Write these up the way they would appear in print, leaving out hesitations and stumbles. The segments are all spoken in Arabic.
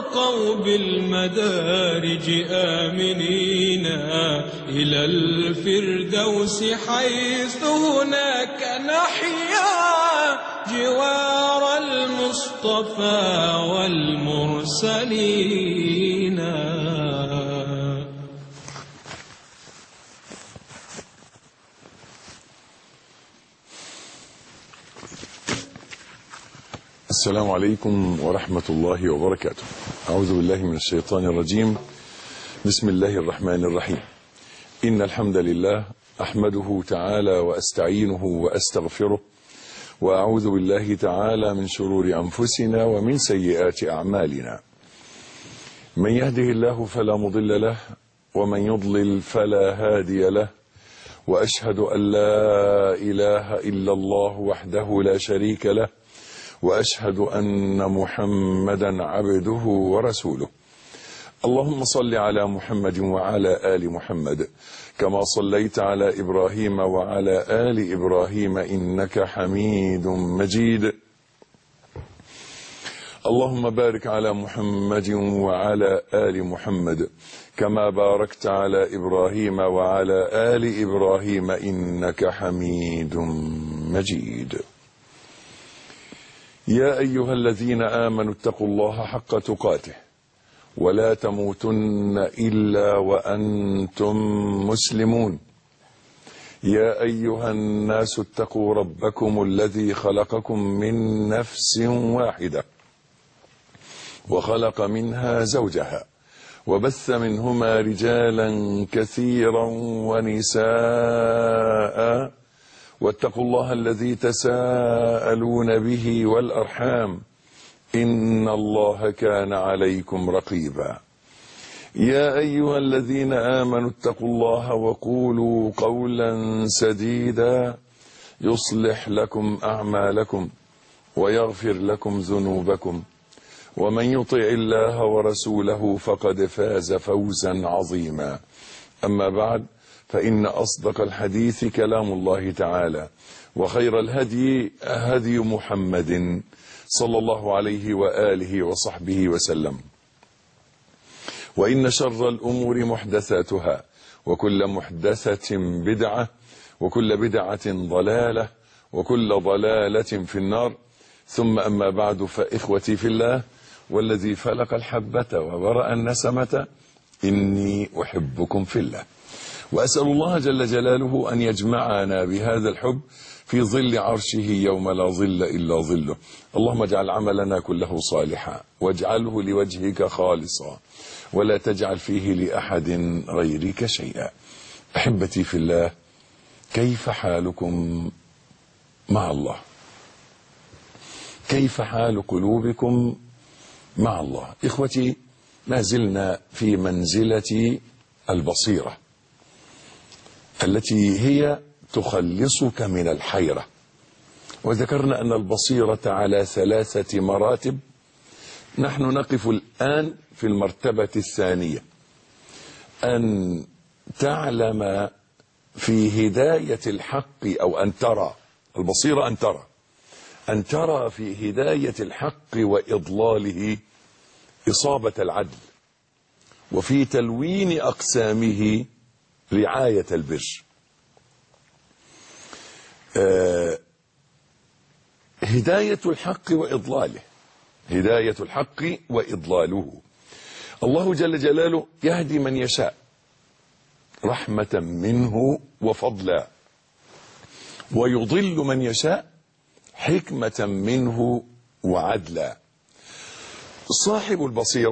ارتقوا بالمدارج آمنين إلى الفردوس حيث هناك نحيا جوار المصطفى والمرسلين. السلام عليكم ورحمة الله وبركاته. أعوذ بالله من الشيطان الرجيم. بسم الله الرحمن الرحيم. إن الحمد لله أحمده تعالى وأستعينه وأستغفره، وأعوذ بالله تعالى من شرور أنفسنا ومن سيئات أعمالنا. من يهده الله فلا مضل له، ومن يضلل فلا هادي له، وأشهد أن لا إله إلا الله وحده لا شريك له، وأشهد أن محمدا عبده ورسوله. اللهم صل على محمد وعلى آل محمد كما صليت على إبراهيم وعلى آل إبراهيم إنك حميد مجيد. اللهم بارك على محمد وعلى آل محمد كما باركت على إبراهيم وعلى آل إبراهيم إنك حميد مجيد. يا أيها الذين آمنوا اتقوا الله حق تقاته ولا تموتن إلا وأنتم مسلمون. يا أيها الناس اتقوا ربكم الذي خلقكم من نفس واحدة وخلق منها زوجها وبث منهما رجالا كثيرا ونساء، واتقوا الله الذي تساءلون به والأرحام إن الله كان عليكم رقيبا. يا أيها الذين آمنوا اتقوا الله وقولوا قولا سديدا يصلح لكم أعمالكم ويغفر لكم ذنوبكم، ومن يطع الله ورسوله فقد فاز فوزا عظيما. أما بعد، فإن أصدق الحديث كلام الله تعالى، وخير الهدي هدي محمد صلى الله عليه وآله وصحبه وسلم، وإن شر الأمور محدثاتها، وكل محدثة بدعة، وكل بدعة ضلالة، وكل ضلالة في النار. ثم أما بعد، فإخوتي في الله والذي فلق الحبة وبرأ النسمة إني أحبكم في الله، وأسأل الله جل جلاله أن يجمعنا بهذا الحب في ظل عرشه يوم لا ظل إلا ظله. اللهم اجعل عملنا كله صالحا، واجعله لوجهك خالصا، ولا تجعل فيه لأحد غيرك شيئا. أحبتي في الله، كيف حالكم مع الله؟ كيف حال قلوبكم مع الله؟ إخوتي، ما زلنا في منزلة البصيرة التي هي تخلصك من الحيرة، وذكرنا أن البصيرة على 3 مراتب. نحن نقف الآن في المرتبة الثانية، أن تعلم في هداية الحق، أو أن ترى. البصيرة أن ترى في هداية الحق وإضلاله إصابة العدل، وفي تلوين أقسامه رعاية البر. هداية الحق وإضلاله، هداية الحق وإضلاله. الله جل جلاله يهدي من يشاء رحمة منه وفضلا، ويضل من يشاء حكمة منه وعدلا. صاحب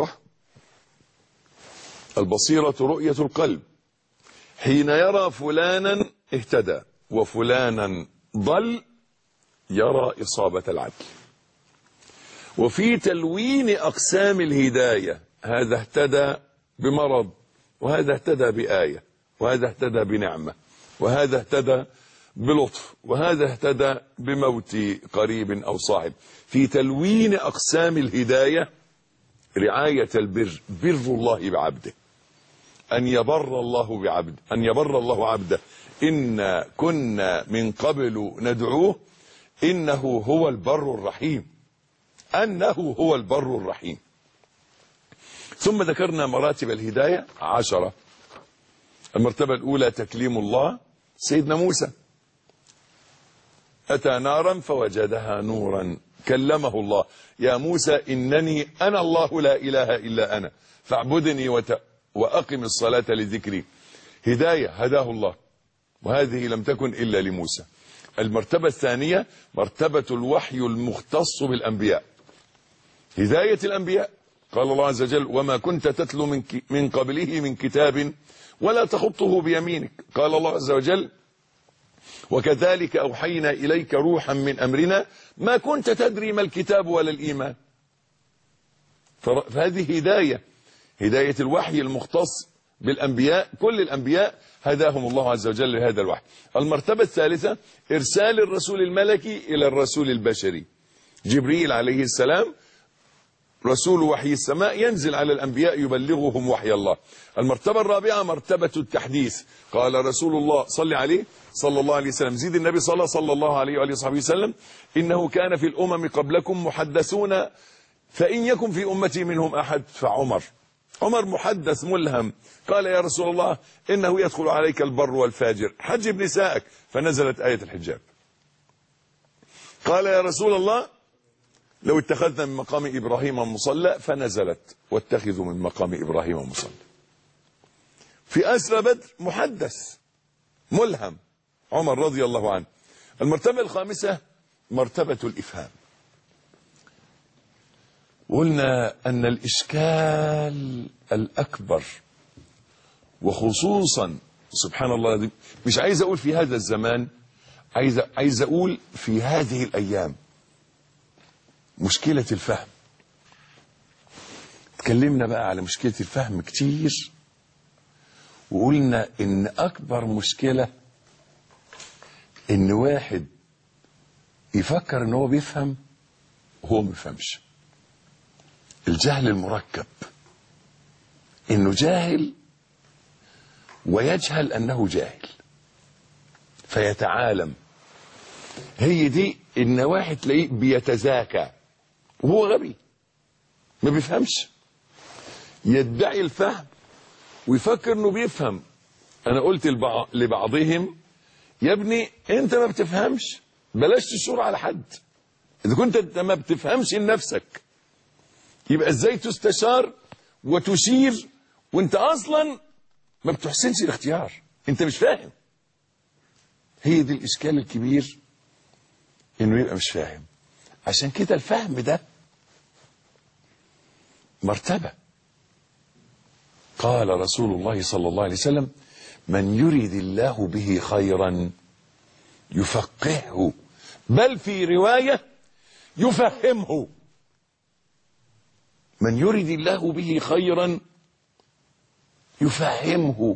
البصيرة رؤية القلب، حين يرى فلانا اهتدى وفلانا ضل يرى إصابة العدل. وفي تلوين أقسام الهداية، هذا اهتدى بمرض، وهذا اهتدى بآية، وهذا اهتدى بنعمة، وهذا اهتدى بلطف، وهذا اهتدى بموت قريب أو صاحب. في تلوين أقسام الهداية رعاية البر، بر الله بعبده، أن يبر الله عبده. إنا كنا من قبل ندعوه إنه هو البر الرحيم. ثم ذكرنا مراتب الهداية 10. المرتبة الأولى تكليم الله، سيدنا موسى أتى نارا فوجدها نورا كلمه الله، يا موسى إنني أنا الله لا إله إلا أنا فاعبدني وأقم الصلاة لذكري. هداية هداه الله، وهذه لم تكن إلا لموسى. المرتبة الثانية مرتبة الوحي المختص بالأنبياء، هداية الأنبياء. قال الله عز وجل وما كنت تتلو من قبله من كتاب ولا تخطه بيمينك. قال الله عز وجل وكذلك أوحينا إليك روحا من أمرنا ما كنت تدري ما الكتاب ولا الإيمان. فهذه هداية الوحي المختص بالأنبياء، كل الأنبياء هداهم الله عز وجل لهذا الوحي. المرتبة الثالثة إرسال الرسول الملكي إلى الرسول البشري، جبريل عليه السلام رسول وحي السماء ينزل على الأنبياء يبلغهم وحي الله. المرتبة الرابعة مرتبة التحديث. قال رسول الله صلى الله عليه وسلم، زيد النبي صلى الله عليه وآله وصحبه وسلم، إنه كان في الأمم قبلكم محدثون فإن يكن في أمتي منهم أحد فعمر. عمر محدث ملهم. قال يا رسول الله إنه يدخل عليك البر والفاجر حجب نسائك، فنزلت آية الحجاب. قال يا رسول الله لو اتخذنا من مقام إبراهيم مصلى، فنزلت واتخذوا من مقام إبراهيم مصلى. في أسرى بدر محدث ملهم عمر رضي الله عنه. المرتبة الخامسة مرتبة الإفهام. قلنا أن الإشكال الأكبر وخصوصا سبحان الله، مش عايز أقول في هذا الزمان، عايز أقول في هذه الأيام، مشكلة الفهم. تكلمنا بقى على مشكلة الفهم كتير، وقلنا إن أكبر مشكلة إن واحد يفكر إن هو بيفهم وهو ما بيفهمش. الجهل المركب، إنه جاهل ويجهل أنه جاهل فيتعالم. هي دي إن واحد تلاقيه بيتزاكى وهو غبي ما بيفهمش، يدعي الفهم ويفكر انه بيفهم. انا قلت لبعضهم يا ابني انت ما بتفهمش، بلاش تشور على حد. اذا كنت انت ما بتفهمش لنفسك، يبقى ازاي تستشار وتشير وانت اصلا ما بتحسنش الاختيار؟ انت مش فاهم. هي دي الاشكال الكبير، انه يبقى مش فاهم. عشان كده الفهم ده مرتبة. قال رسول الله صلى الله عليه وسلم من يريد الله به خيرا يفقهه، بل في رواية يفهمه. من يريد الله به خيرا يفهمه،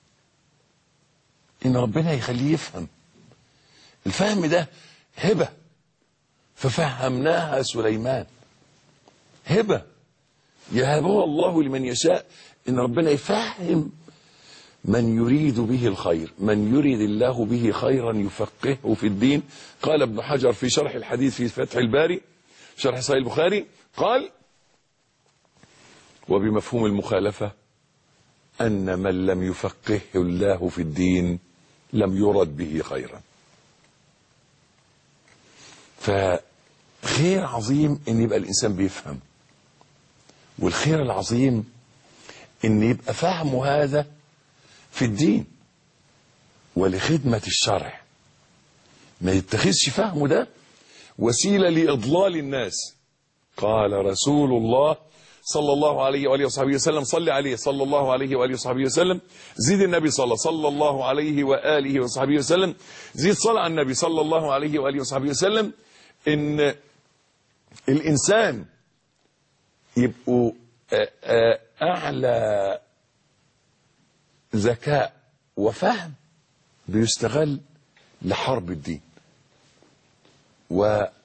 إن ربنا يخليه يفهم. الفهم ده هبة، ففهمناها سليمان. هبة يهبها الله لمن يشاء، إن ربنا يفهم من يريد به الخير. من يريد الله به خيرا يفقهه في الدين. قال ابن حجر في شرح الحديث في فتح الباري شرح صحيح البخاري، قال وبمفهوم المخالفة أن من لم يفقهه الله في الدين لم يرد به خيرا. فخير عظيم ان يبقى الانسان بيفهم، والخير العظيم ان يبقى فهمه هذا في الدين ولخدمة الشرع، ما يتخذش فهمه ده وسيلة لإضلال الناس. قال رسول الله صلى الله عليه وآله وصحبه وسلم، صلى عليه صلى الله عليه وآله وصحبه وسلم، زيد النبي صلى الله عليه وآله وصحبه وسلم، زيد صلى على النبي صلى الله عليه وآله وصحبه وسلم. إن الإنسان يبقوا أعلى ذكاء وفهم بيستغل لحرب الدين ولإضلال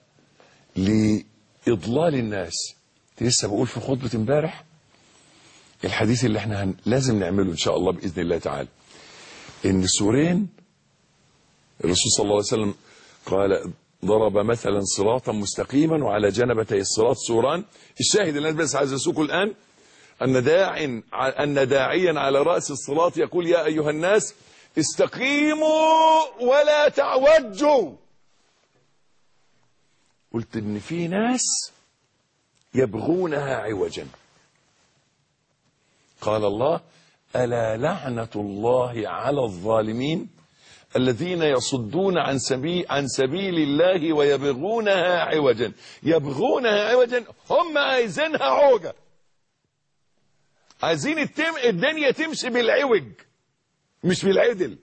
الناس. لسه بقول في خطبة امبارح الحديث اللي احنا لازم نعمله ان شاء الله بإذن الله تعالى، ان سورين الرسول صلى الله عليه وسلم قال ضرب مثلا صراطا مستقيما وعلى جنبتي الصراط سوران. الشاهد اللي انا بس عايز اسوقه الان أن داعيا على رأس الصراط يقول يا أيها الناس استقيموا ولا تعوجوا. قلت إن في ناس يبغونها عوجا. قال الله ألا لعنة الله على الظالمين الذين يصدون عن سبيل الله ويبغونها عوجا. يبغونها عوجا، هم عايزينها عوجة، عايزين الدنيا تمشي بالعوج مش بالعدل،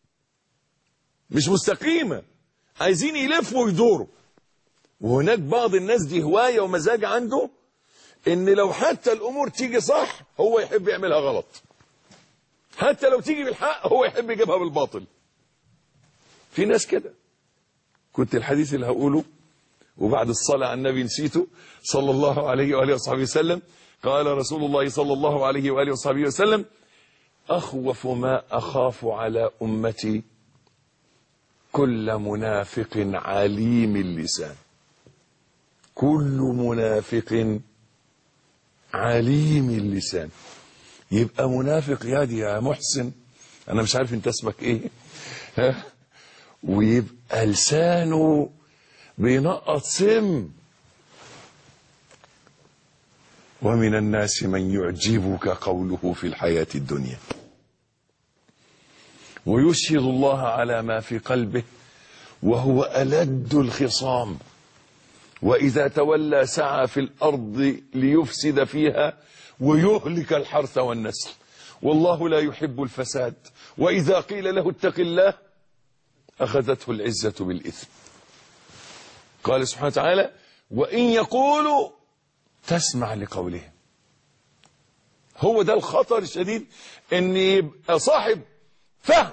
مش مستقيمة، عايزين يلفوا ويدوروا. وهناك بعض الناس دي هواية ومزاج عنده ان لو حتى الامور تيجي صح هو يحب يعملها غلط، حتى لو تيجي بالحق هو يحب يجيبها بالباطل. في ناس كده. كنت الحديث اللي هقوله وبعد الصلاة على النبي نسيته صلى الله عليه وآله وصحبه وسلم. قال رسول الله صلى الله عليه وآله وصحبه وسلم أخوف ما أخاف على أمتي كل منافق عليم اللسان. كل منافق عليم اللسان. يبقى منافق يا محسن، أنا مش عارف أنت اسمك إيه، ها، ويبقى لسانه بينقط سم. ومن الناس من يعجبك قوله في الحياة الدنيا ويشهد الله على ما في قلبه وهو ألد الخصام وإذا تولى سعى في الأرض ليفسد فيها ويهلك الحرث والنسل والله لا يحب الفساد. وإذا قيل له اتق الله أخذته العزة بالإثم. قال سبحانه وتعالى وإن يقولوا تسمع لقولهم. هو ده الخطر الشديد، ان يبقى صاحب فهم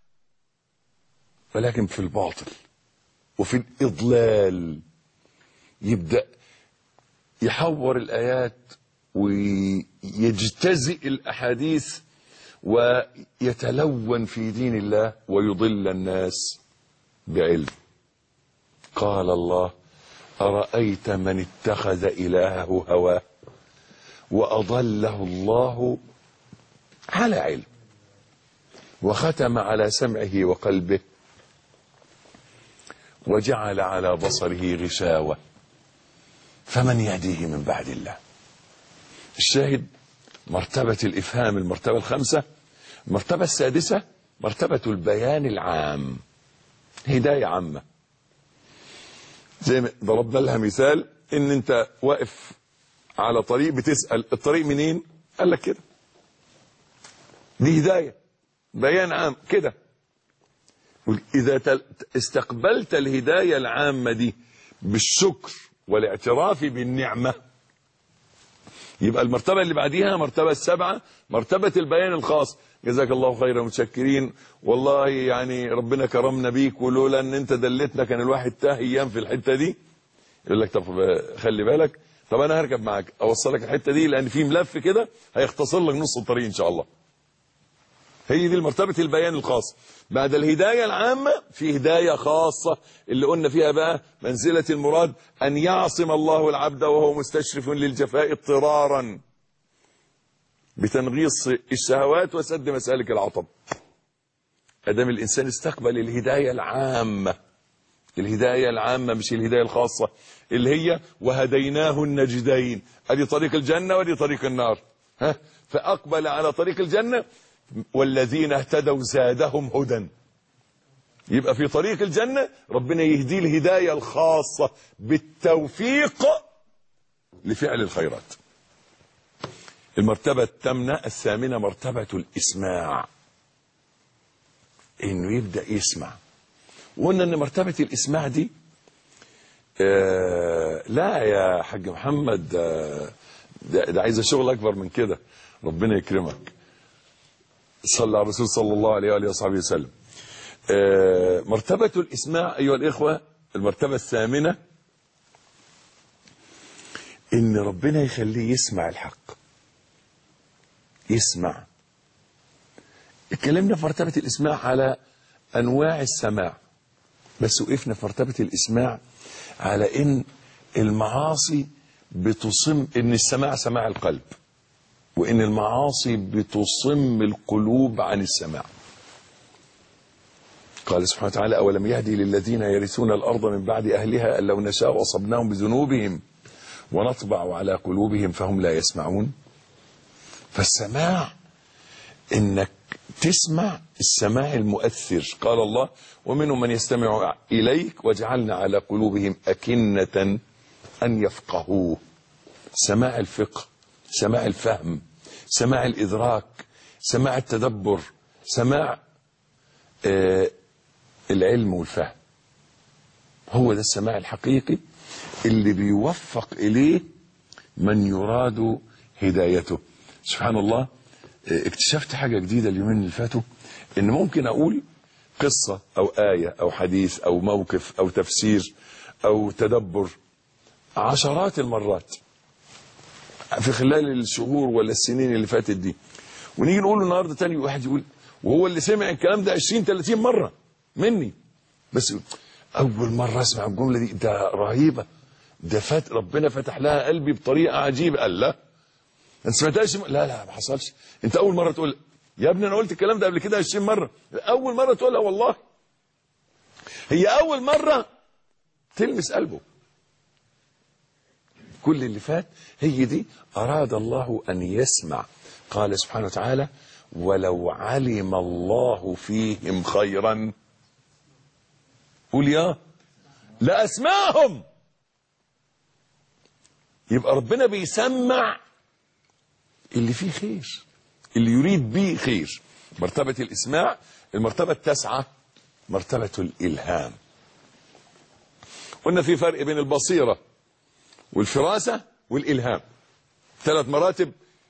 ولكن في الباطل وفي الإضلال، يبدأ يحور الآيات ويجتزئ الأحاديث ويتلون في دين الله ويضل الناس بعلم. قال الله أرأيت من اتخذ إلهه هواه وأضله الله على علم وختم على سمعه وقلبه وجعل على بصره غشاوة فمن يهديه من بعد الله. الشاهد مرتبة الإفهام، المرتبة الخامسة. المرتبة السادسة مرتبة البيان العام، هداية عامة. زي ما ضربنا لها مثال، ان انت واقف على طريق بتسأل الطريق منين، قال لك كده، دي هداية، بيان عام كده. إذا استقبلت الهداية العامة دي بالشكر والاعتراف بالنعمة، يبقى المرتبة اللي بعديها مرتبة السبعة، مرتبة البيان الخاص. جزاك الله خيرا، متشكرين والله، يعني ربنا كرمنا بيك ولولا ان انت دلتنا كان الواحد تاه ايام في الحتة دي. يقول لك طب خلي بالك، طب انا هركب معاك اوصلك الحتة دي لان في ملف كده هيختصر لك نص الطريق ان شاء الله. هي دي مرتبة البيان الخاص. بعد الهداية العامة في هداية خاصة اللي قلنا فيها بقى منزلة المراد أن يعصم الله العبد وهو مستشرف للجفاء اضطرارا بتنغيص الشهوات وسد مسالك العطب. أدام الإنسان استقبل الهداية العامة، الهداية العامة مش الهداية الخاصة اللي هي وهديناه النجدين، أدي طريق الجنة ودي طريق النار، فأقبل على طريق الجنة والذين اهتدوا زادهم هدى. يبقى في طريق الجنة ربنا يهدي الهداية الخاصة بالتوفيق لفعل الخيرات. المرتبة الثامنة مرتبة الإسماع، إنه يبدأ يسمع. وقلنا إن مرتبة الإسماع دي لا يا حاج محمد، ده عايزة شغل أكبر من كده. ربنا يكرمك، صلى على الرسول صلى الله عليه وآله وصحبه وسلم. مرتبة الإسماع أيها الإخوة، المرتبة الثامنة إن ربنا يخليه يسمع الحق، يسمع. اتكلمنا في مرتبة الإسماع على أنواع السماع، بس وقفنا في مرتبة الإسماع على إن المعاصي بتصم، إن السماع سماع القلب، وإن المعاصي بتصم القلوب عن السماع. قال سبحانه وتعالى: أولم يهدي للذين يرثون الأرض من بعد أهلها أن لو نشاء أصبناهم بذنوبهم ونطبع على قلوبهم فهم لا يسمعون. فالسماع إنك تسمع السماع المؤثر. قال الله: ومنهم من يستمع إليك وجعلنا على قلوبهم أكنة أن يفقهوه. سماع الفقه، سماع الفهم، سماع الإدراك، سماع التدبر، سماع العلم والفهم. هو ده السماع الحقيقي اللي بيوفق إليه من يراد هدايته. سبحان الله، اكتشفت حاجة جديدة اليومين اللي فاتوا، ان ممكن اقول قصة او آية او حديث او موقف او تفسير او تدبر عشرات المرات في خلال الشهور ولا السنين اللي فاتت دي، ونيجي نقوله النهارده تاني، واحد يقول وهو اللي سمع الكلام ده 20-30 مرة مني، بس اول مرة اسمع الجملة دي، ده رهيبة، ده ربنا فتح لها قلبي بطريقة عجيبة. قال لا انت سمعتهاش؟ لا ما حصلش. انت اول مره تقول يا ابني انا قلت الكلام ده قبل كده 20 مره. اول مره تقولها والله. هي اول مره تلمس قلبه. كل اللي فات هي دي اراد الله ان يسمع. قال سبحانه وتعالى: ولو علم الله فيهم خيرا قول يا لاسمعهم. يبقى ربنا بيسمع اللي فيه خير، اللي يريد به خير. مرتبة الإسماع. المرتبة التاسعة مرتبة الإلهام. قلنا في فرق بين البصيرة والفراسة والإلهام، 3 مراتب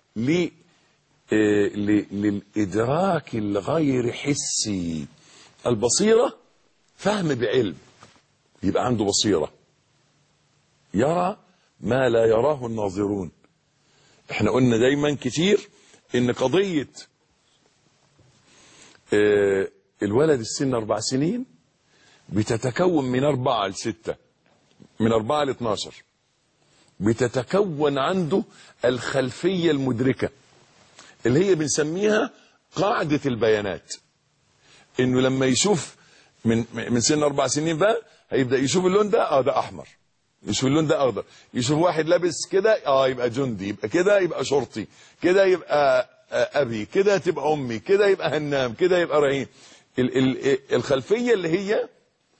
للإدراك الغير حسي. البصيرة فهم بعلم، يبقى عنده بصيرة، يرى ما لا يراه الناظرون. احنا قلنا دايما كتير ان قضية الولد السن 4 سنين بتتكون من 4 ل6، من 4 ل 12، بتتكون عنده الخلفية المدركة اللي هي بنسميها قاعدة البيانات. انه لما يشوف من سن 4 سنين بقى هيبدأ يشوف اللون ده، ده احمر، يشوف اللون ده اخضر، يشوف واحد لابس كده يبقى جندي، يبقى كده يبقى شرطي، كده يبقى ابي، كده تبقى امي، كده يبقى هنام، كده يبقى رهين. الخلفيه اللي هي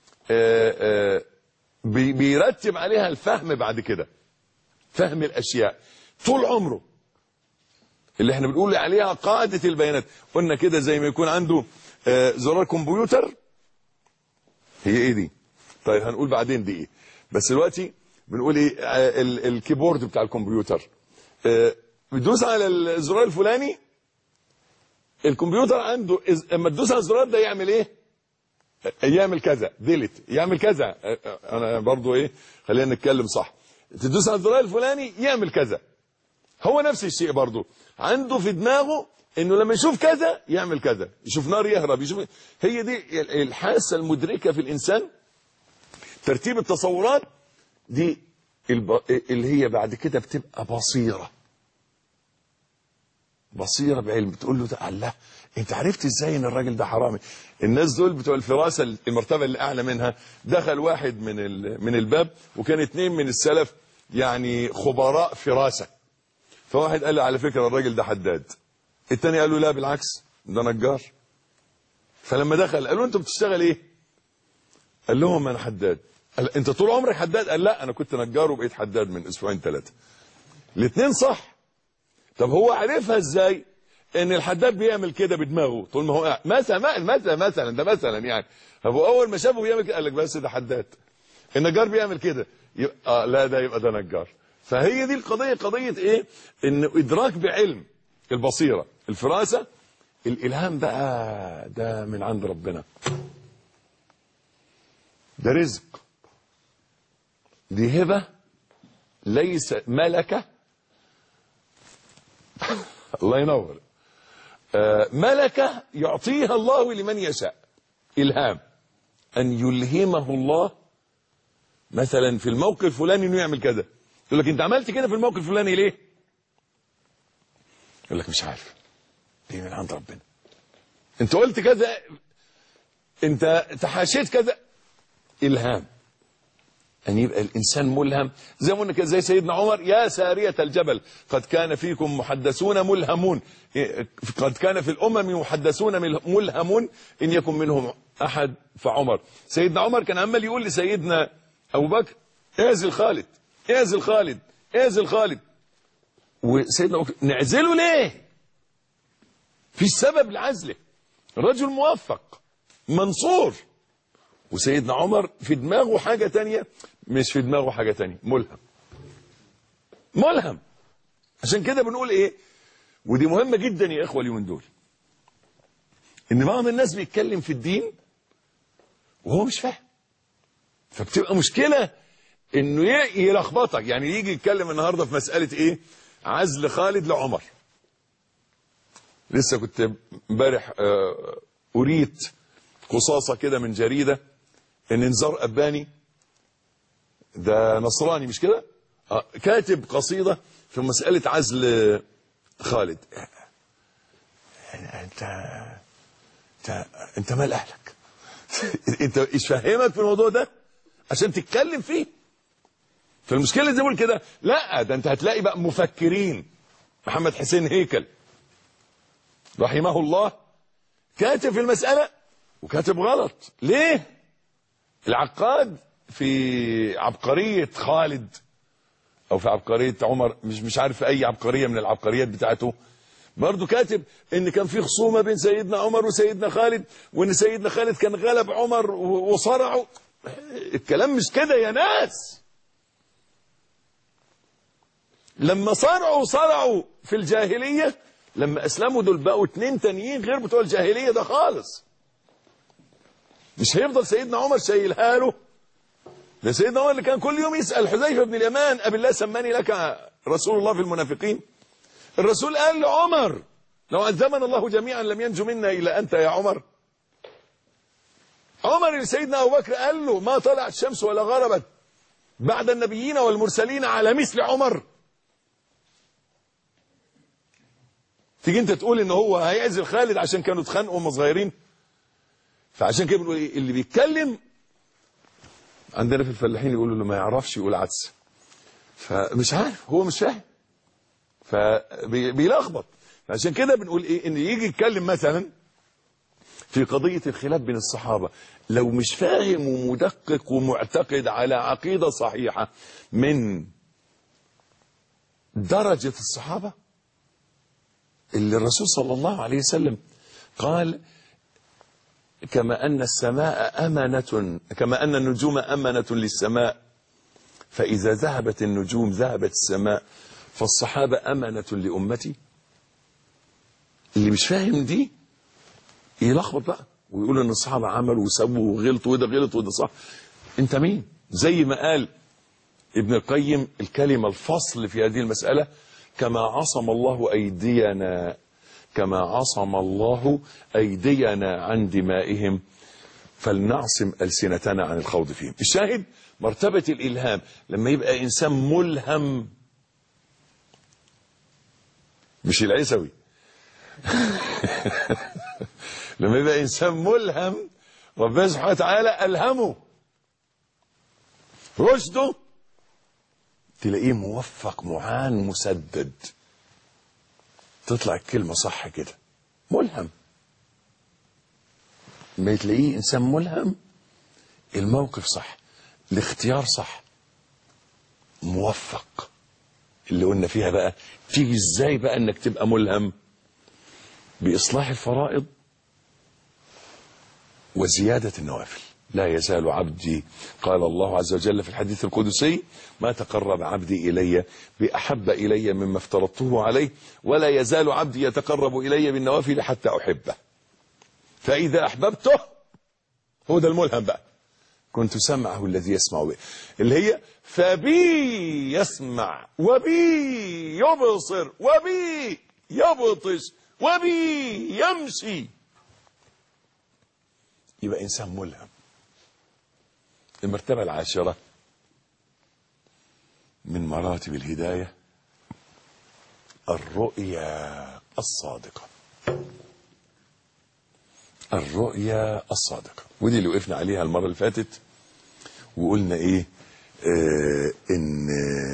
بيرتب عليها الفهم بعد كده، فهم الاشياء طول عمره، اللي احنا بنقول عليها قاعده البيانات. قلنا كده زي ما يكون عنده زرار كمبيوتر. هي ايه دي؟ طيب هنقول بعدين دي ايه، بس دلوقتي بنقول ايه؟ الكيبورد بتاع الكمبيوتر، بتدوس على الزرار الفلاني، الكمبيوتر عنده اما تدوس على الزرار ده يعمل ايه؟ يعمل كذا، ديليت، يعمل كذا. انا برضو ايه، خلينا نتكلم صح. تدوس على الزرار الفلاني يعمل كذا. هو نفس الشيء برضو عنده في دماغه انه لما يشوف كذا يعمل كذا، يشوف نار يهرب، يشوف. هي دي الحاسه المدركه في الانسان، ترتيب التصورات دي اللي هي بعد كده بتبقى بصيرة. بصيرة بعلم. بتقول له ده الله، انت عرفت ازاي ان الراجل ده حرامي؟ الناس دول بتوع الفراسة المرتبة اللي اعلى منها، دخل واحد من الباب، وكان 2 من السلف يعني خبراء فراسة. فواحد قال له على فكرة الراجل ده حداد، التاني قال له لا بالعكس ده نجار. فلما دخل قالوا انت بتشتغل ايه؟ قال لهم انا حداد. قال انت طول عمرك حداد؟ قال لا انا كنت نجار وبقيت حداد من 2-3. الاثنين صح. طب هو عرفها ازاي ان الحداد بيعمل كده بدماغه طول ما هو قاعد؟ مثلا ده مثلا يعني. هو اول ما شافه بيعمل كده قال لك بس ده حداد. النجار بيعمل كده يبقى لا ده يبقى ده نجار. فهي دي القضيه، قضيه ايه؟ ان ادراك بعلم، البصيره، الفراسه. الالهام بقى ده من عند ربنا، ده رزق، دي هبة، ليس ملكة. الله ينور. ملكة يعطيها الله لمن يشاء. إلهام، أن يلهمه الله مثلا في الموقف الفلاني إنه يعمل كذا. يقول لك أنت عملت كده في الموقف الفلاني ليه؟ يقول لك مش عارف، دي من عند ربنا، انت قلت كذا، انت تحاشيت كذا. الهام، ان يبقى الانسان ملهم زي ما قلنا كده، زي سيدنا عمر: يا سارية الجبل قد كان فيكم محدثون ملهمون، قد كان في الامم محدثون ملهمون ان يكن منهم احد فعمر. سيدنا عمر كان عمال يقول لسيدنا ابو بكر: اعزل خالد، اعزل خالد، اعزل خالد. وسيدنا ابو بكر: نعزله ليه؟ في سبب لعزله، رجل موفق منصور. وسيدنا عمر في دماغه حاجة تانية، مش في دماغه حاجة تانية، ملهم، ملهم. عشان كده بنقول ايه، ودي مهمة جدا يا اخوة اليومين دول، ان بعض الناس بيتكلم في الدين وهو مش فاهم، فبتبقى مشكلة انه يلخبطك. يعني يجي يتكلم النهاردة في مسألة ايه، عزل خالد لعمر. لسه كنت امبارح اريت قصاصة كده من جريدة ان نزار أباني، ده نصراني مش كده، كاتب قصيدة في مسألة عزل خالد. انت مال اهلك؟ انت ايش فهمك في الموضوع ده عشان تتكلم فيه؟ فالمشكلة زي ما بقول كده، لا ده انت هتلاقي بقى مفكرين. محمد حسين هيكل رحمه الله كاتب في المسألة وكاتب غلط. ليه؟ العقاد في عبقرية خالد او في عبقرية عمر، مش عارف اي عبقرية من العبقريات بتاعته، برضو كاتب ان كان في خصومة بين سيدنا عمر وسيدنا خالد، وان سيدنا خالد كان غلب عمر وصرعه. الكلام مش كده يا ناس. لما صرعوا في الجاهلية، لما اسلموا دول بقوا 2 تانيين غير بتوع الجاهلية ده خالص. مش هيفضل سيدنا عمر شايلها له. ده سيدنا عمر اللي كان كل يوم يسأل حذيفة بن اليمان: أبي الله سماني لك رسول الله في المنافقين؟ الرسول قال لعمر: لو عذبنا الله جميعا لم ينجو منا إلا أنت يا عمر. عمر اللي سيدنا أبو بكر قال له: ما طلعت الشمس ولا غربت بعد النبيين والمرسلين على مثل عمر. تيجي انت تقول ان هو هيعزل خالد عشان كانوا اتخانقوا وهم صغيرين؟ فعشان كده بنقول ايه، اللي بيتكلم عندنا في الفلاحين يقولوا له ما يعرفش يقول عدس، فمش عارف، هو مش فاهم، فبيلخبط. عشان كده بنقول ايه، ان يجي يتكلم مثلا في قضية الخلاف بين الصحابة، لو مش فاهم ومدقق ومعتقد على عقيدة صحيحة من درجة الصحابة اللي الرسول صلى الله عليه وسلم قال: كما أن السماء أمانة، كما أن النجوم أمانة للسماء، فإذا ذهبت النجوم ذهبت السماء، فالصحابة أمانة لأمتي. اللي مش فاهم دي يلخبط بقى ويقول ان الصحابة عملوا وسووا وغلطوا وده غلط وده صح. انت مين؟ زي ما قال ابن القيم الكلمة الفصل في هذه المسألة: كما عصم الله أيدينا، كما عصم الله أيدينا عن دمائهم، فلنعصم ألسنتنا عن الخوض فيهم. الشاهد مرتبة الإلهام، لما يبقى إنسان ملهم، مش العيسوي لما يبقى إنسان ملهم، ربنا سبحانه وتعالى ألهمه رشده، تلاقيه موفق معان مسدد، تطلع الكلمة صح كده، ملهم. ما تلاقيه إنسان ملهم، الموقف صح، الاختيار صح، موفق. اللي قلنا فيها بقى تيجي ازاي بقى انك تبقى ملهم؟ بإصلاح الفرائض وزيادة النوافل. لا يزال عبدي، قال الله عز وجل في الحديث القدسي: ما تقرب عبدي إلي بأحب إلي مما افترضته عليه، ولا يزال عبدي يتقرب إلي بالنوافل حتى أحبه، فإذا أحببته، هو ده الملهم بقى، كنت سمعه الذي يسمع به، اللي هي فبي يسمع وبي يبصر وبي يبطش وبي يمشي. يبقى إنسان ملهم. المرتبة 10 من مراتب الهداية الرؤيا الصادقة. الرؤيا الصادقة، ودي اللي وقفنا عليها المرة اللي فاتت، وقلنا ايه؟ ان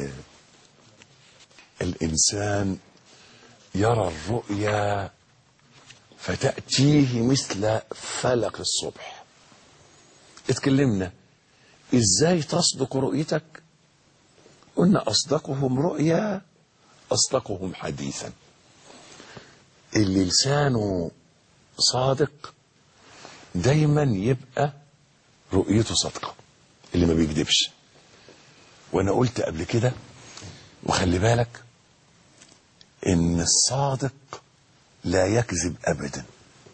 الانسان يرى الرؤيا فتأتيه مثل فلق الصبح. اتكلمنا ازاي تصدق رؤيتك. قلنا اصدقهم رؤيا اصدقهم حديثا. اللي لسانه صادق دايما يبقى رؤيته صادقة، اللي ما بيكذبش. وانا قلت قبل كده، وخلي بالك ان الصادق لا يكذب ابدا.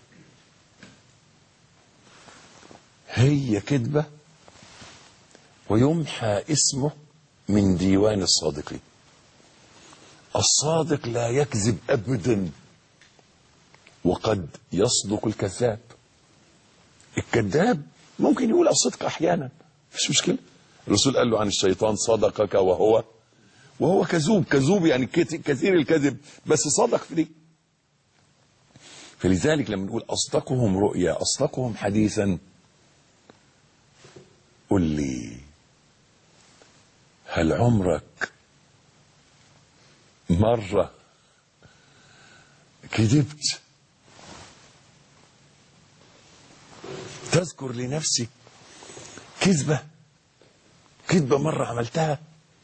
هي كذبة ويمحى اسمه من ديوان الصادقين. الصادق لا يكذب ابدا، وقد يصدق الكذاب. الكذاب ممكن يقول الصدق احيانا، مفيش مشكله. الرسول قال له عن الشيطان صدقك وهو كذوب يعني كثير الكذب، بس صدق في دي. فلذلك لما نقول اصدقهم رؤيا اصدقهم حديثا، قل لي هل عمرك مرة كذبت؟ تذكر لنفسك كذبة مرة عملتها؟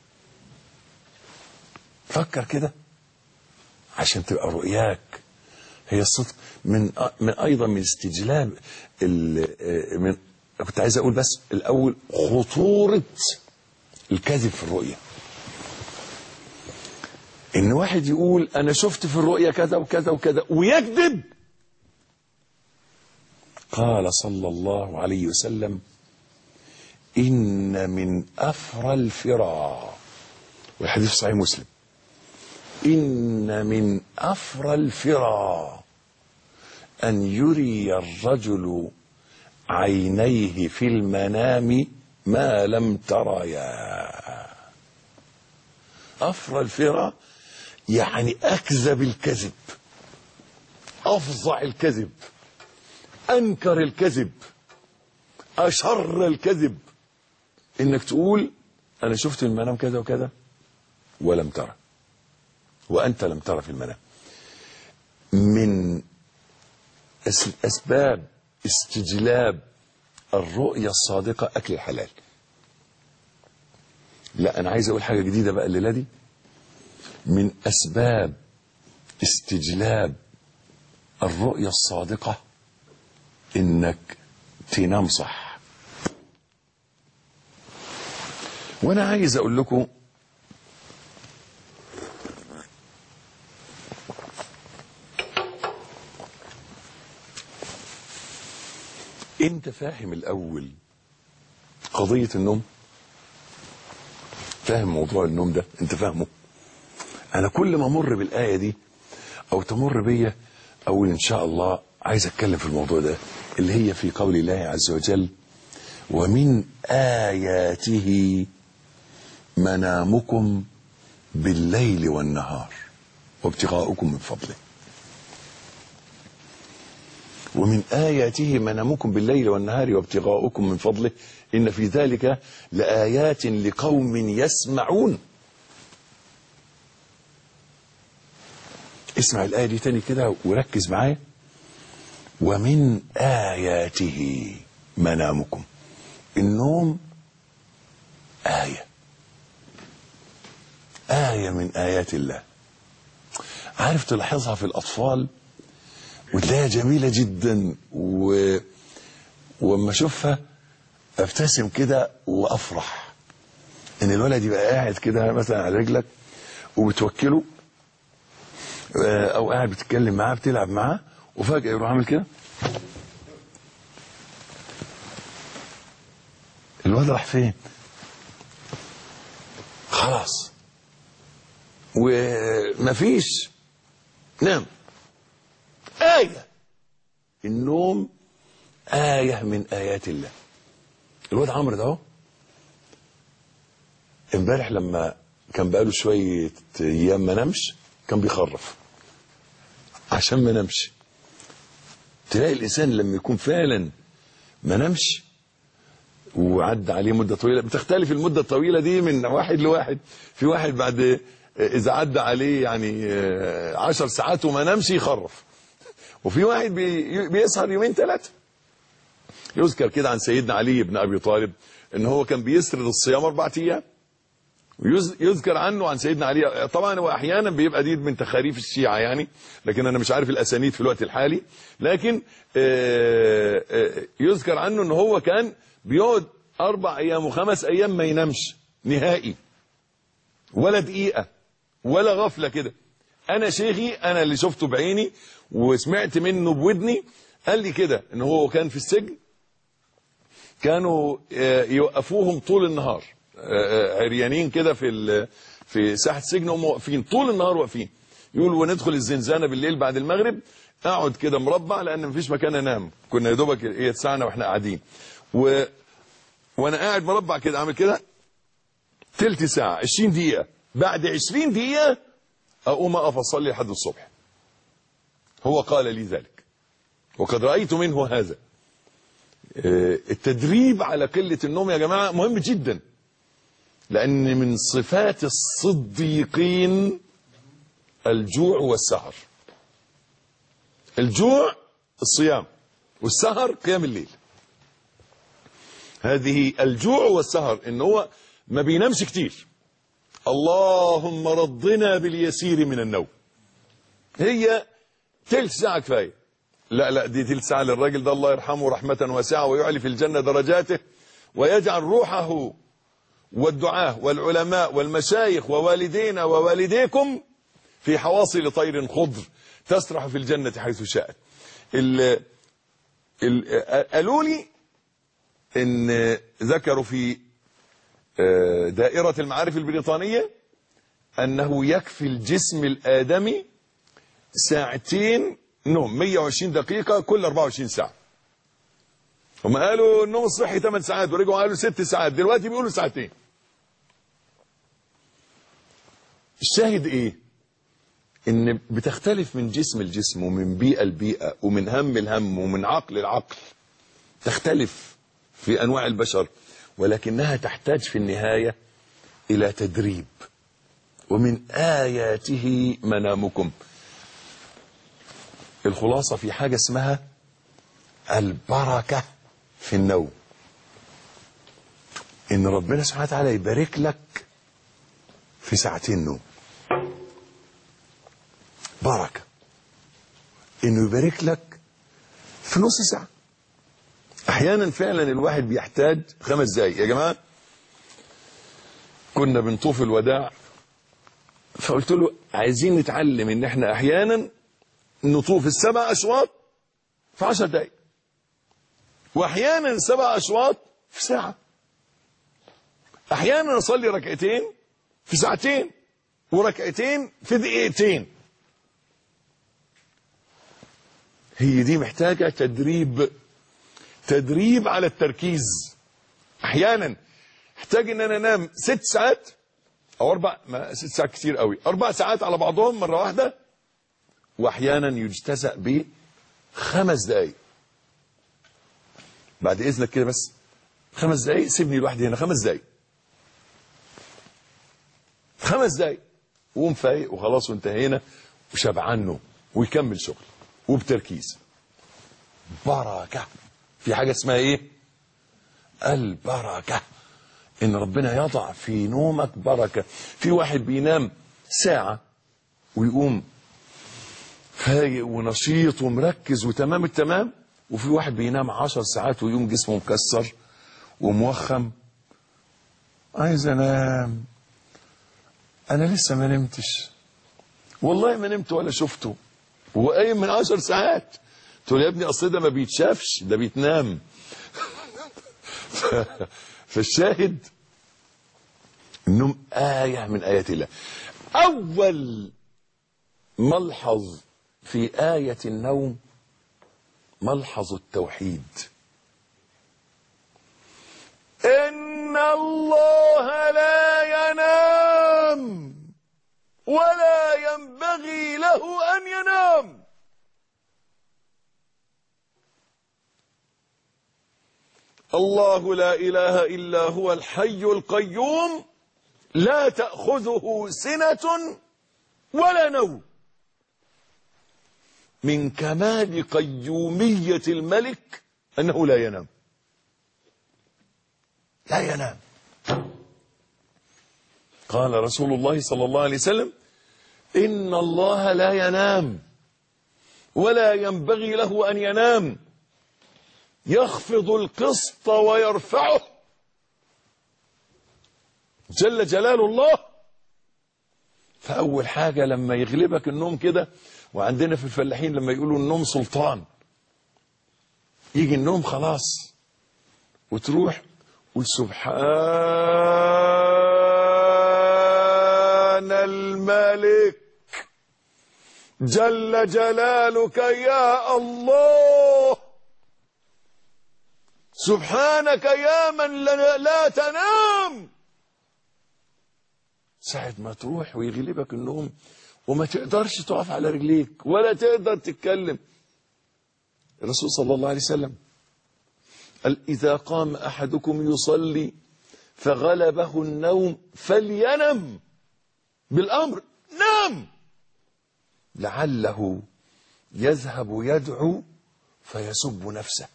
فكر كده عشان تبقى رؤياك هي الصدق. من ايضا من استجلاب كنت عايز اقول بس الاول خطورة الكذب في الرؤية. ان واحد يقول انا شفت في الرؤية كذا وكذا وكذا ويكذب. قال صلى الله عليه وسلم إن من أفرى الفرى، والحديث صحيح مسلم، إن من أفرى الفرى أن يري الرجل عينيه في المنام ما لم تريا. أفرى الفرى يعني أكذب الكذب، أفظع الكذب، أنكر الكذب، أشر الكذب. إنك تقول أنا شفت المنام كذا وكذا ولم ترى، وأنت لم ترى في المنام. من أسباب استجلاب الرؤية الصادقة أكل الحلال. لا، أنا عايز أقول حاجة جديدة بقى الليلة دي. من أسباب استجلاب الرؤية الصادقة إنك تنام صح. وأنا عايز أقول لكم أنت فاهم الأول قضية النوم؟ فاهم موضوع النوم ده؟ أنت فاهمه؟ أنا كل ما أمر بالآية دي أو تمر بيا أقول إن شاء الله عايز أتكلم في الموضوع ده، اللي هي في قول الله عز وجل ومن آياته منامكم بالليل والنهار وابتغاؤكم من فضله. ومن آياته منامكم بالليل والنهار وابتغاؤكم من فضله إن في ذلك لآيات لقوم يسمعون. اسمع الآية دي تاني كده وركز معايا. ومن آياته منامكم. النوم آية من آيات الله. عارف تلاحظها في الأطفال وتلاقيها جميلة جدا، وما أشوفها أبتسم كده وأفرح إن الولد يبقى قاعد كده مثلا على رجلك وبتوكله، أو قاعد بتتكلم معاه بتلعب معاه وفجأة يروح عامل كده. الولد راح فين؟ خلاص ومفيش، نام. آية. النوم آية من آيات الله. الواد عمرو ده اهو امبارح لما كان بقاله شوية أيام ما نامش كان بيخرف عشان ما نمشي. تلاقي الإنسان لما يكون فعلا ما نمشي وعد عليه مدة طويلة، بتختلف المدة الطويلة دي من واحد لواحد. في واحد بعد إذا عدى عليه يعني 10 ساعات وما نمشي يخرف، وفي واحد بيسهر 2-3. يذكر كده عن سيدنا علي بن أبي طالب إن هو كان بيسرد الصيام 4 أيام. يذكر عنه عن سيدنا علي، طبعا هو احيانا بيبقى دي من تخاريف الشيعة يعني، لكن انا مش عارف الاسانيد في الوقت الحالي، لكن يذكر عنه ان هو كان بيقعد 4 أيام و5 أيام ما ينامش نهائي ولا دقيقة ولا غفلة كده. انا شيخي انا اللي شفته بعيني وسمعت منه بودني قال لي كده ان هو كان في السجن، كانوا يوقفوهم طول النهار عريانين كده في ساحه السجن، هم واقفين طول النهار واقفين. يقول وندخل الزنزانه بالليل بعد المغرب، اقعد كده مربع لان مفيش مكان انام، كنا يا دوبك يتسعنا واحنا قاعدين، وانا قاعد مربع كده عامل كده تلت ساعه 20 دقيقه، بعد 20 دقيقه اقوم اقف اصلي لحد الصبح. هو قال لي ذلك وقد رايت منه هذا. التدريب على قله النوم يا جماعه مهم جدا، لأن من صفات الصديقين الجوع والسهر. الجوع الصيام، والسهر قيام الليل. هذه الجوع والسهر ان هو ما بينامش كتير. اللهم رضنا باليسير من النوم. هي تلت ساعة كفاية. لا دي تلت ساعة للراجل ده الله يرحمه رحمة واسعة ويعلي في الجنة درجاته ويجعل روحه والدعاة والعلماء والمشايخ ووالدينا ووالديكم في حواصل طير خضر تسرح في الجنة حيث شاءت. قالوا لي ان ذكروا في دائرة المعارف البريطانية انه يكفي الجسم الآدمي 2 نوم 120 دقيقة كل 24 ساعة. هم قالوا النوم الصحي 8 ساعات ورجعوا قالوا 6 ساعات، دلوقتي بيقولوا 2 ساعات. الشاهد ايه؟ ان بتختلف من جسم لجسم ومن بيئة لبيئة ومن هم لهم ومن عقل لعقل، تختلف في انواع البشر، ولكنها تحتاج في النهاية الى تدريب. ومن آياته منامكم. الخلاصة في حاجة اسمها البركة في النوم، ان ربنا سبحانه وتعالى يبارك لك في 2 نوم. بركة انه يبارك لك في نص ساعة. احيانا فعلا الواحد بيحتاج 5 دقايق. يا جماعة كنا بنطوف الوداع، فقلت له عايزين نتعلم ان احنا احيانا نطوف 7 أشواط في 10 دقايق، واحيانا 7 أشواط في ساعة، احيانا نصلي 2 ركعتين في 2 ساعتين وركعتين في 2 دقيقتين. هي دي محتاجة تدريب على التركيز. احيانا احتاج ان انا انام 6 ساعات او 4، 6 ساعات كتير قوي، 4 ساعات على بعضهم مرة واحدة، واحيانا يجتزأ ب 5 دقايق. بعد اذنك كده بس 5 دقايق، سيبني لوحدي هنا 5 دقايق، 5 دقايق وقوم فايق وخلاص وانتهينا وشبعان نوم ويكمل شغل وبتركيز. بركة. في حاجة اسمها ايه؟ البركة. ان ربنا يضع في نومك بركة. في واحد بينام ساعة ويقوم فايق ونشيط ومركز وتمام التمام، وفي واحد بينام 10 ساعات ويقوم جسمه مكسر وموخم. عايز انام، انا لسه ما نمتش، والله ما نمت ولا شفته، هو قايم من 10 ساعات. تقول يا ابني اصل ده ما بيتشافش، ده بيتنام. فالشاهد النوم آية من آيات الله. أول ملحظ في آية النوم ملحظ التوحيد. إن الله لا ينام ولا ينبغي له أن ينام. الله لا إله إلا هو الحي القيوم لا تأخذه سنة ولا نوم. من كمال قيومية الملك أنه لا ينام. لا ينام. قال رسول الله صلى الله عليه وسلم: إن الله لا ينام ولا ينبغي له أن ينام، يخفض القسط ويرفعه جل جلال الله. فأول حاجة لما يغلبك النوم كده، وعندنا في الفلاحين لما يقولوا النوم سلطان، يجي النوم خلاص وتروح قول سبحان الملك جل جلالك يا الله، سبحانك يا من لا تنام. ساعة ما تروح ويغلبك النوم وما تقدرش تقف على رجليك ولا تقدر تتكلم، الرسول صلى الله عليه وسلم قال: إذا قام أحدكم يصلي فغلبه النوم فلينم، بالأمر نام، لعله يذهب يدعو فيسب نفسه.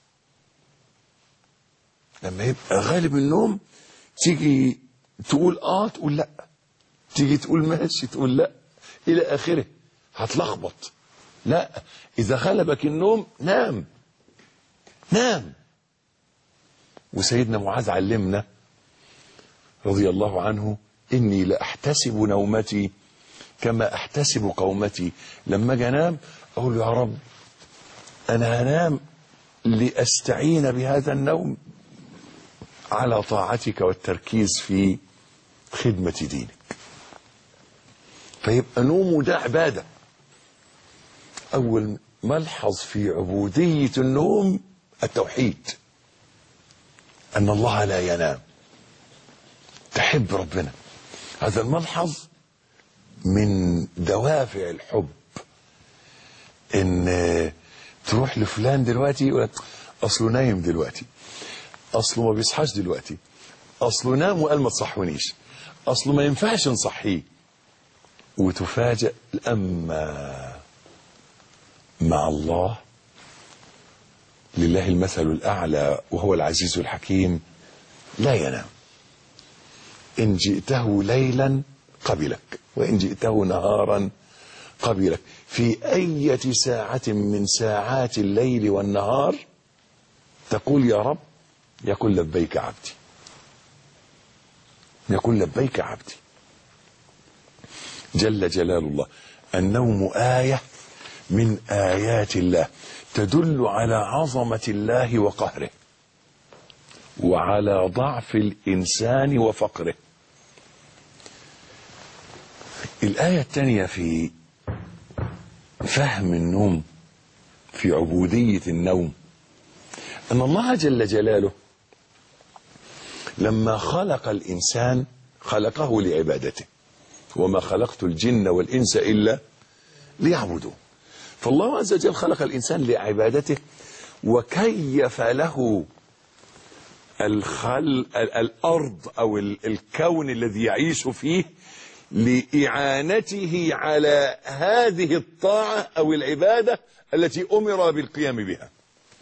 لما يبقى غالب النوم تيجي تقول تقول لا، تيجي تقول ماشي تقول لا، إلى آخره، هتلخبط. لا، إذا غلبك النوم نام، نام. وسيدنا معاذ علمنا رضي الله عنه: إني لأحتسب نومتي كما أحتسب قومتي. لما أجي أنام أقول يا رب أنا هنام لأستعين بهذا النوم على طاعتك والتركيز في خدمة دينك. فيبقى نومه ده عبادة. أول ملحظ في عبودية النوم التوحيد، أن الله لا ينام، تحب ربنا. هذا الملحظ من دوافع الحب، إن تروح لفلان دلوقتي يقول لك أصله نايم دلوقتي، أصله ما بيصحاش دلوقتي، أصله نام وقال ما تصحونيش، أصله ما ينفعش نصحيه. وتفاجأ أما مع الله لله المثل الأعلى وهو العزيز الحكيم لا ينام. إن جئته ليلا قبلك وإن جئته نهارا قبلك. في أي ساعة من ساعات الليل والنهار تقول يا رب، يقول لبيك عبدي، يقول لبيك عبدي جل جلال الله. النوم آية من آيات الله تدل على عظمة الله وقهره وعلى ضعف الإنسان وفقره. الآية الثانية في فهم النوم، في عبودية النوم، أن الله جل جلاله لما خلق الإنسان خلقه لعبادته، وما خلقت الجن والإنس إلا ليعبدون. فالله عز وجل خلق الإنسان لعبادته وكيف له الأرض أو الكون الذي يعيش فيه لإعانته على هذه الطاعة أو العبادة التي أمر بالقيام بها.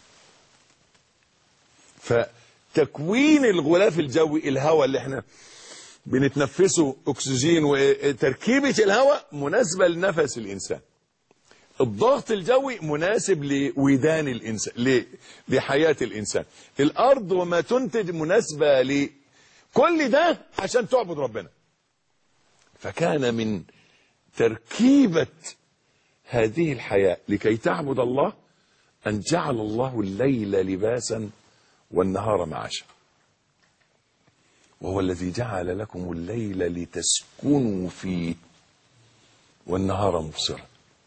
فتكوين الغلاف الجوي، الهواء اللي احنا بنتنفسه أكسجين، وتركيبة الهواء مناسبة لنفس الإنسان. الضغط الجوي مناسب لودان الإنسان، لحياة الإنسان. الأرض وما تنتج مناسبة لكل ده عشان تعبد ربنا. فكان من تركيبة هذه الحياة لكي تعبد الله أن جعل الله الليل لباسا والنهار معاشا، وهو الذي جعل لكم الليل لتسكنوا فيه والنهار مبصرا.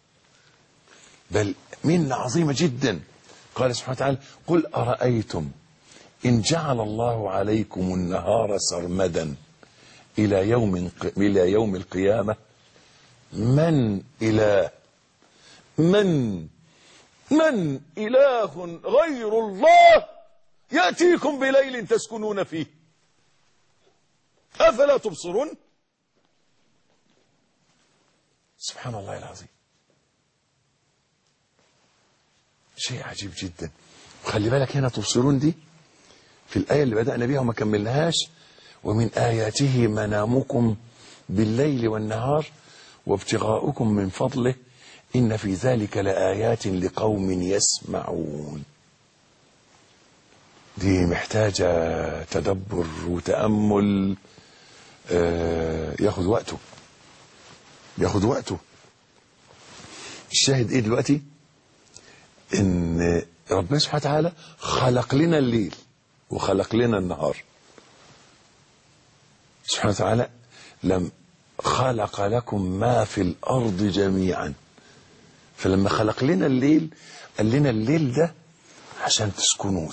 بل منة عظيمة جدا. قال سبحانه وتعالى: قل أرأيتم إن جعل الله عليكم النهار سرمدا إلى يوم القيامة من إله من إله غير الله يأتيكم بليل تسكنون فيه أفلا تبصرون. سبحان الله العظيم، شيء عجيب جدا. وخلي بالك هنا تبصرون دي في الآية اللي بدأنا بيها وما كملناهاش، ومن آياته منامكم بالليل والنهار وابتغاؤكم من فضله إن في ذلك لآيات لقوم يسمعون. دي محتاجة تدبر وتأمل، ياخد وقته. الشاهد ايه دلوقتي؟ ان ربنا سبحانه وتعالى خلق لنا الليل وخلق لنا النهار. سبحانه وتعالى لم خلق لكم ما في الأرض جميعا، فلما خلق لنا الليل قال لنا الليل ده عشان تسكنوا.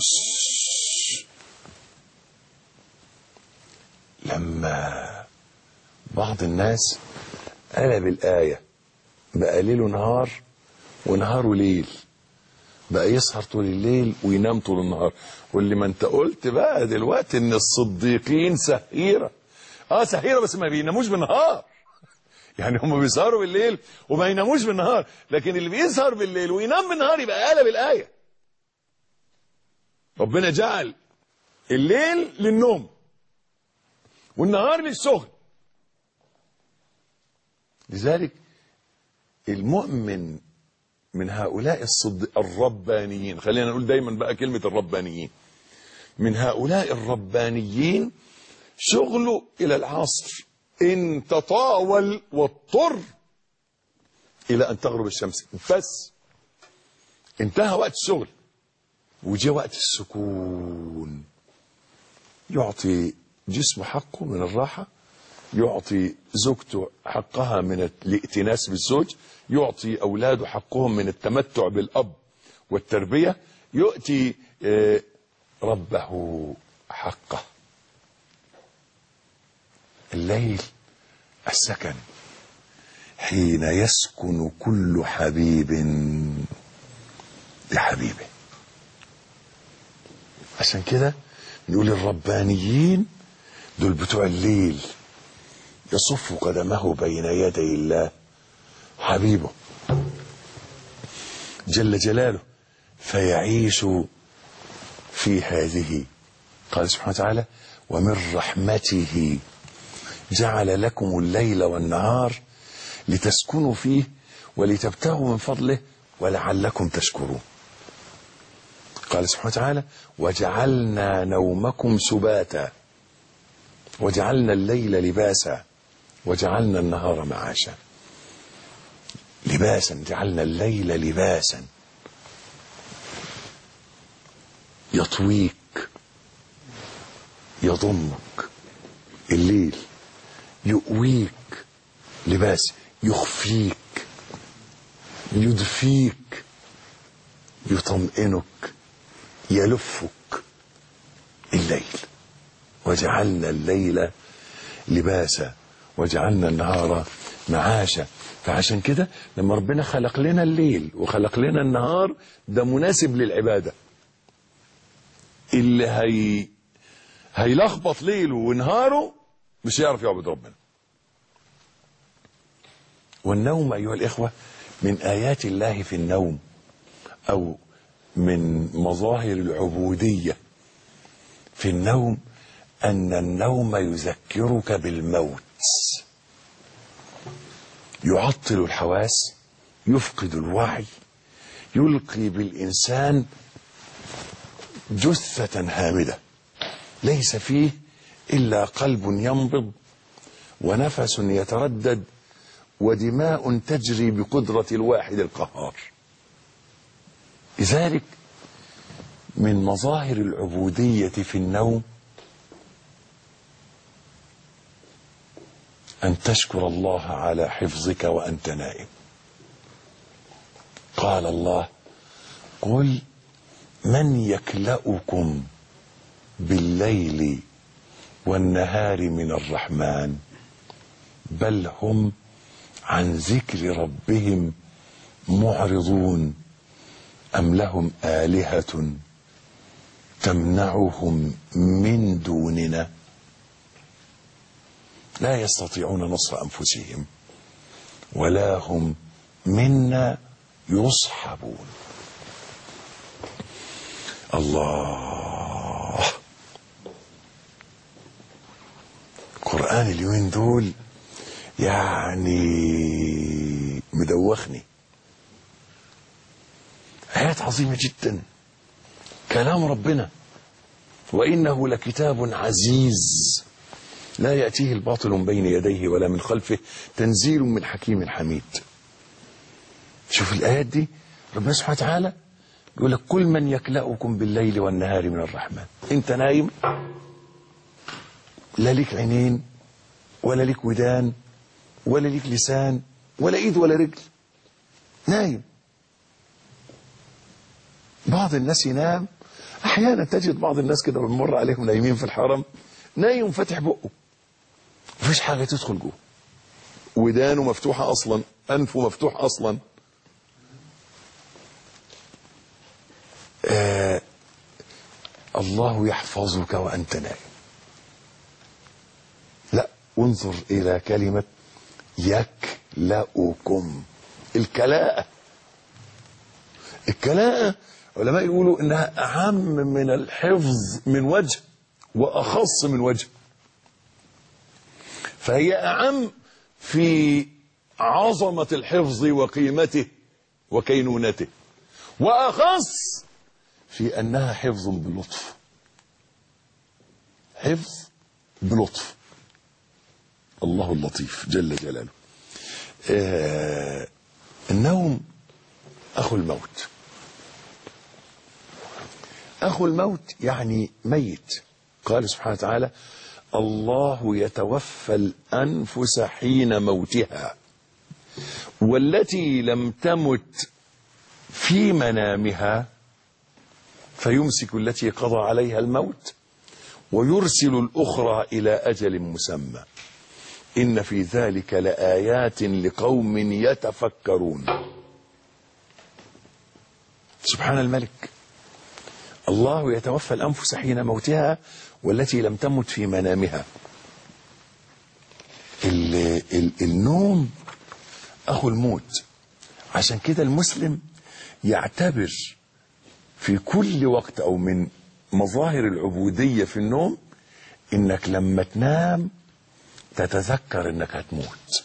لما بعض الناس قلب الآية بقى ليل ونهار ونهار وليل، بقى يسهر طول الليل وينام طول النهار. واللي ما انت قلت بقى دلوقتي ان الصديقين سهيرة، سهيرة بس ما بيناموش بالنهار. يعني هم بيسهروا بالليل وما يناموش بالنهار، لكن اللي بيسهر بالليل وينام بالنهار يبقى قلب الآية. ربنا جعل الليل للنوم والنهار للشغل. لذلك المؤمن من هؤلاء الربانيين، خلينا نقول دايما بقى كلمة الربانيين، من هؤلاء الربانيين شغله إلى العصر إن تطاول واضطر إلى أن تغرب الشمس، بس انتهى وقت الشغل وجاء وقت السكون. يعطي جسمه حقه من الراحة، يعطي زوجته حقها من الائتناس بالزوج، يعطي أولاده حقهم من التمتع بالأب والتربية، يؤتي ربه حقه. الليل السكن حين يسكن كل حبيب بحبيبه. عشان كده نقول الربانيين دول بتوع الليل، يصف قدمه بين يدي الله حبيبه جل جلاله فيعيش في هذه. قال سبحانه وتعالى ومن رحمته جعل لكم الليل والنهار لتسكنوا فيه ولتبتغوا من فضله ولعلكم تشكرون. قال سبحانه وتعالى وجعلنا نومكم سباتا وجعلنا الليل لباسا وجعلنا النهار معاشا. لباسا، جعلنا الليل لباسا يطويك يضمك، الليل يؤويك لباس يخفيك يدفيك يطمئنك يلفك. الليل وجعلنا الليل لباسا وجعلنا النهار معاشا. فعشان كده لما ربنا خلق لنا الليل وخلق لنا النهار ده مناسب للعبادة. اللي هيلخبط ليله ونهاره مش هيعرف يعبد ربنا. والنوم أيها الإخوة من آيات الله في النوم، أو من مظاهر العبودية في النوم، أن النوم يذكرك بالموت، يعطل الحواس، يفقد الوعي، يلقي بالإنسان جثة هامدة ليس فيه إلا قلب ينبض ونفس يتردد ودماء تجري بقدرة الواحد القهار. لذلك من مظاهر العبودية في النوم أن تشكر الله على حفظك وأنت نائم. قال الله قل من يكلأكم بالليل والنهار من الرحمن بل هم عن ذكر ربهم معرضون أم لهم آلهة تمنعهم من دوننا لا يستطيعون نصر أنفسهم ولا هم منا يصحبون. الله، القرآن اليومين دول يعني مدوخني. آيات عظيمة جدا، كلام ربنا. وإنه لكتاب عزيز لا يأتيه الباطل من بين يديه ولا من خلفه تنزيل من حكيم حميد. شوف الآيات دي، ربنا سبحانه وتعالى يقول لك كل من يكلأكم بالليل والنهار من الرحمن. انت نايم، لا ليك عينين ولا ليك ودان ولا ليك لسان ولا ايد ولا رجل، نايم. بعض الناس ينام، احيانا تجد بعض الناس كده بنمر عليهم نايمين في الحرم، نايم فاتح بقه، مفيش حاجه تدخل جوه، ودانه مفتوحه اصلا، انفه مفتوح اصلا. الله يحفظك وانت نايم. لا، انظر الى كلمه يكلأكم. الكلاءة، الكلاءة علماء يقولوا انها اعم من الحفظ من وجه واخص من وجه. فهي اعم في عظمة الحفظ وقيمته وكينونته، واخص في انها حفظ بلطف. حفظ بلطف. الله اللطيف جل جلاله. النوم اخو الموت. اخو الموت يعني ميت. قال سبحانه وتعالى الله يتوفى الانفس حين موتها والتي لم تمت في منامها فيمسك التي قضى عليها الموت ويرسل الأخرى إلى أجل مسمى إن في ذلك لآيات لقوم يتفكرون. سبحان الملك. الله يتوفى الأنفس حين موتها والتي لم تمت في منامها. النوم أخو الموت. عشان كده المسلم يعتبر في كل وقت أو من مظاهر العبودية في النوم إنك لما تنام تتذكر إنك هتموت.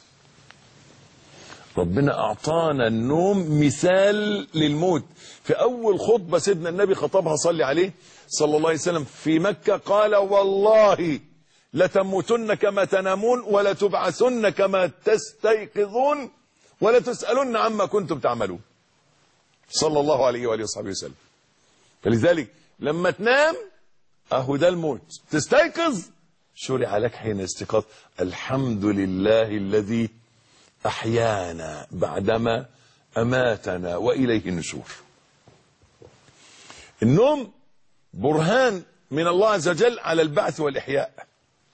ربنا أعطانا النوم مثال للموت. في أول خطبة سيدنا النبي خطبها صلى عليه صلى الله عليه وسلم في مكة قال والله لتموتن كما تنامون ولا تبعثن كما تستيقظون ولا تسألن عما كنتم تعملون صلى الله عليه وآله وصحبه وسلم. فلذلك لما تنام أهو ده الموت، تستيقظ شرع لك حين استيقاظ الحمد لله الذي أحيانا بعدما أماتنا وإليه النشور. النوم برهان من الله عز وجل على البعث والإحياء.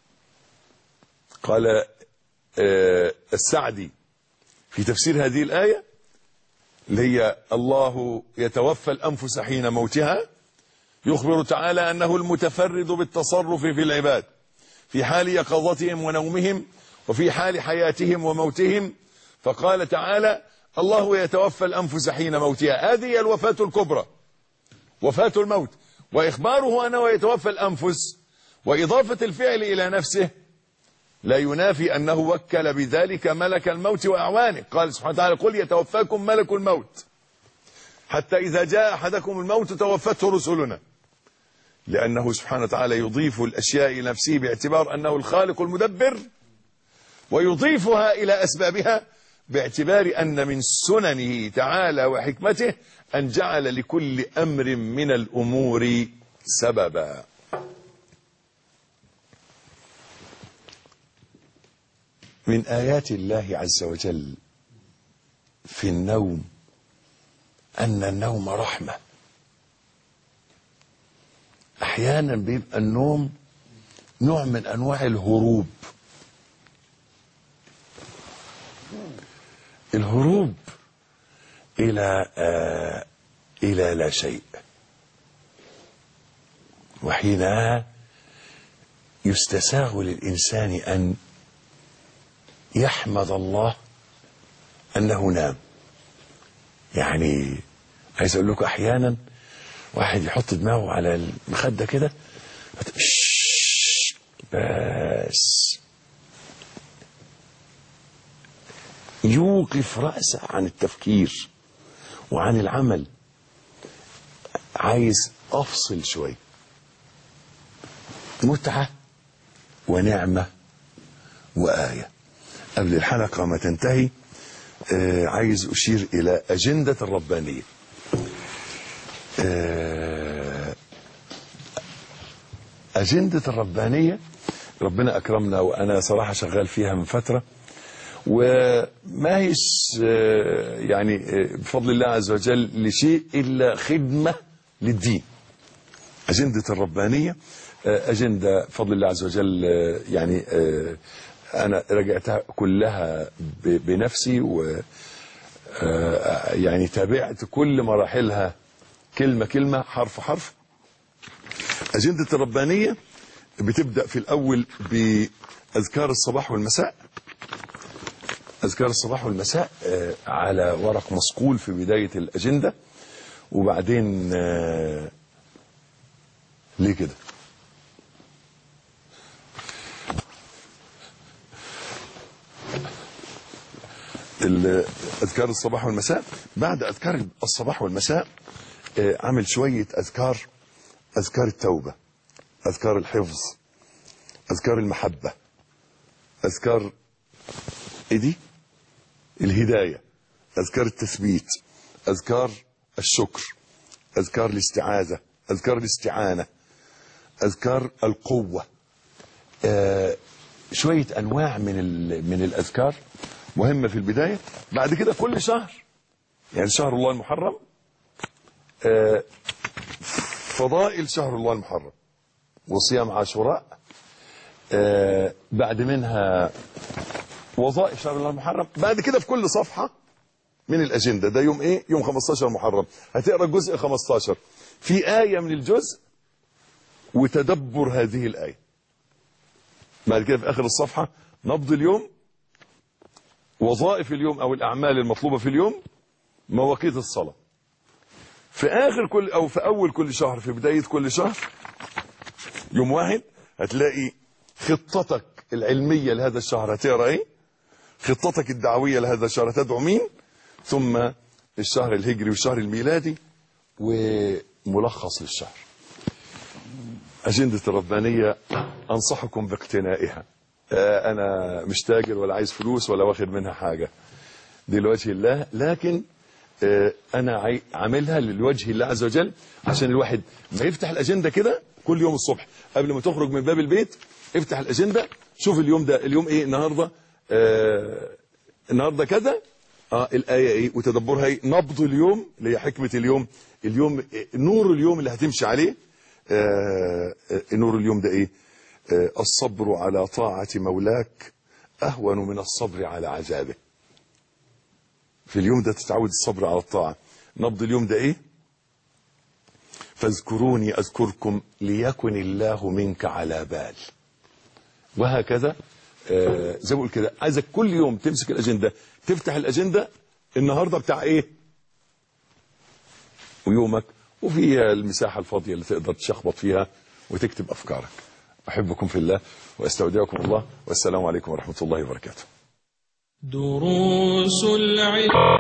قال السعدي في تفسير هذه الآية اللي هي الله يتوفى الأنفس حين موتها، يخبر تعالى أنه المتفرد بالتصرف في العباد في حال يقظتهم ونومهم وفي حال حياتهم وموتهم. فقال تعالى الله يتوفى الأنفس حين موتها، هذه الوفاة الكبرى وفاة الموت. وإخباره أنه يتوفى الأنفس وإضافة الفعل إلى نفسه لا ينافي أنه وكل بذلك ملك الموت وأعوانه. قال سبحانه وتعالى قل يتوفاكم ملك الموت حتى إذا جاء أحدكم الموت توفته رسلنا، لأنه سبحانه وتعالى يضيف الأشياء إلى نفسه باعتبار أنه الخالق المدبر، ويضيفها إلى أسبابها باعتبار أن من سننه تعالى وحكمته أن جعل لكل أمر من الأمور سببا. من آيات الله عز وجل في النوم أن النوم رحمة. أحيانا بيبقى النوم نوع من أنواع الهروب. الهروب إلى لا شيء. وحينها يستساغ للإنسان أن يحمد الله أنه نام. يعني عايز أقول لكم أحيانا واحد يحط دماغه على المخدة كده بس يوقف رأسه عن التفكير وعن العمل. عايز أفصل شوي. متعة ونعمة وآية. قبل الحلقة ما تنتهي عايز أشير إلى أجندة الربانية. أجندة الربانية ربنا أكرمنا، وأنا صراحة شغال فيها من فترة، وما هيش يعني بفضل الله عز وجل لشيء إلا خدمة للدين. أجندة الربانية أجندة بفضل الله عز وجل، يعني أنا رجعتها كلها بنفسي، و يعني تابعت كل مراحلها كلمة كلمة حرف حرف. أجندة الربانية بتبدأ في الأول بأذكار الصباح والمساء. أذكار الصباح والمساء على ورق مصقول في بداية الأجندة. وبعدين ليه كده؟ أذكار الصباح والمساء. بعد أذكار الصباح والمساء عمل شوية أذكار التوبة، أذكار الحفظ، أذكار المحبة، أذكار دي الهداية، أذكار التثبيت، أذكار الشكر، أذكار الاستعاذة، أذكار الاستعانة، أذكار القوة. شوية أنواع من الأذكار مهمة في البداية. بعد كده كل شهر، يعني شهر الله المحرم، فضائل شهر الله المحرم وصيام عاشوراء، بعد منها وظائف شهر الله المحرم. بعد كده في كل صفحة من الأجندة، ده يوم إيه؟ يوم 15 محرم هتقرأ جزء 15 في آية من الجزء وتدبر هذه الآية. بعد كده في آخر الصفحة نبض اليوم، وظائف اليوم أو الأعمال المطلوبة في اليوم، مواقيت الصلاة. في آخر كل أو في أول كل شهر، في بداية كل شهر يوم واحد هتلاقي خطتك العلمية لهذا الشهر هتقرأ إيه، خطتك الدعوية لهذا الشهر هتدعو مين، ثم الشهر الهجري والشهر الميلادي وملخص للشهر. أجندة الربانية أنصحكم باقتنائها. أنا مش تاجر ولا عايز فلوس ولا واخد منها حاجة، دي لوجه الله، لكن أنا عاملها للوجه الله عز وجل، عشان الواحد ما يفتح الأجندة كده كل يوم الصبح قبل ما تخرج من باب البيت، افتح الأجندة شوف اليوم ده، اليوم إيه النهاردة، النهاردة كذا، الآية إيه وتدبرها إيه، نبض اليوم اللي هي حكمة اليوم، اليوم نور اليوم اللي هتمشي عليه، نور اليوم ده إيه، الصبر على طاعة مولاك أهون من الصبر على عذابه. في اليوم ده تتعود الصبر على الطاعة. نبض اليوم ده إيه، فاذكروني أذكركم ليكن الله منك على بال. وهكذا زي ما بقول كده، عايزك كل يوم تمسك الأجندة، تفتح الأجندة النهاردة بتاع إيه ويومك، وفيها المساحة الفاضية اللي تقدر تشخبط فيها وتكتب أفكارك. أحبكم في الله وأستودعكم الله، والسلام عليكم ورحمة الله وبركاته. دروس العلم.